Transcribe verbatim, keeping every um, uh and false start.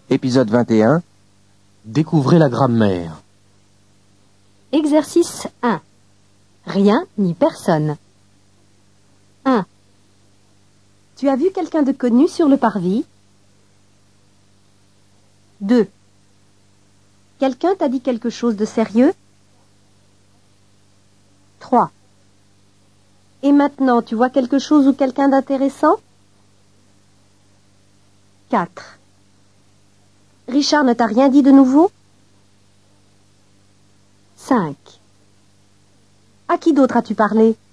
Épisode vingt et un. Découvrez la grammaire. Exercice un. Rien ni personne. un. Tu as vu quelqu'un de connu sur le parvis? deux. Quelqu'un t'a dit quelque chose de sérieux? trois. Et maintenant, tu vois quelque chose ou quelqu'un d'intéressant? quatre. Richard ne t'a rien dit de nouveau? cinq. À qui d'autre as-tu parlé?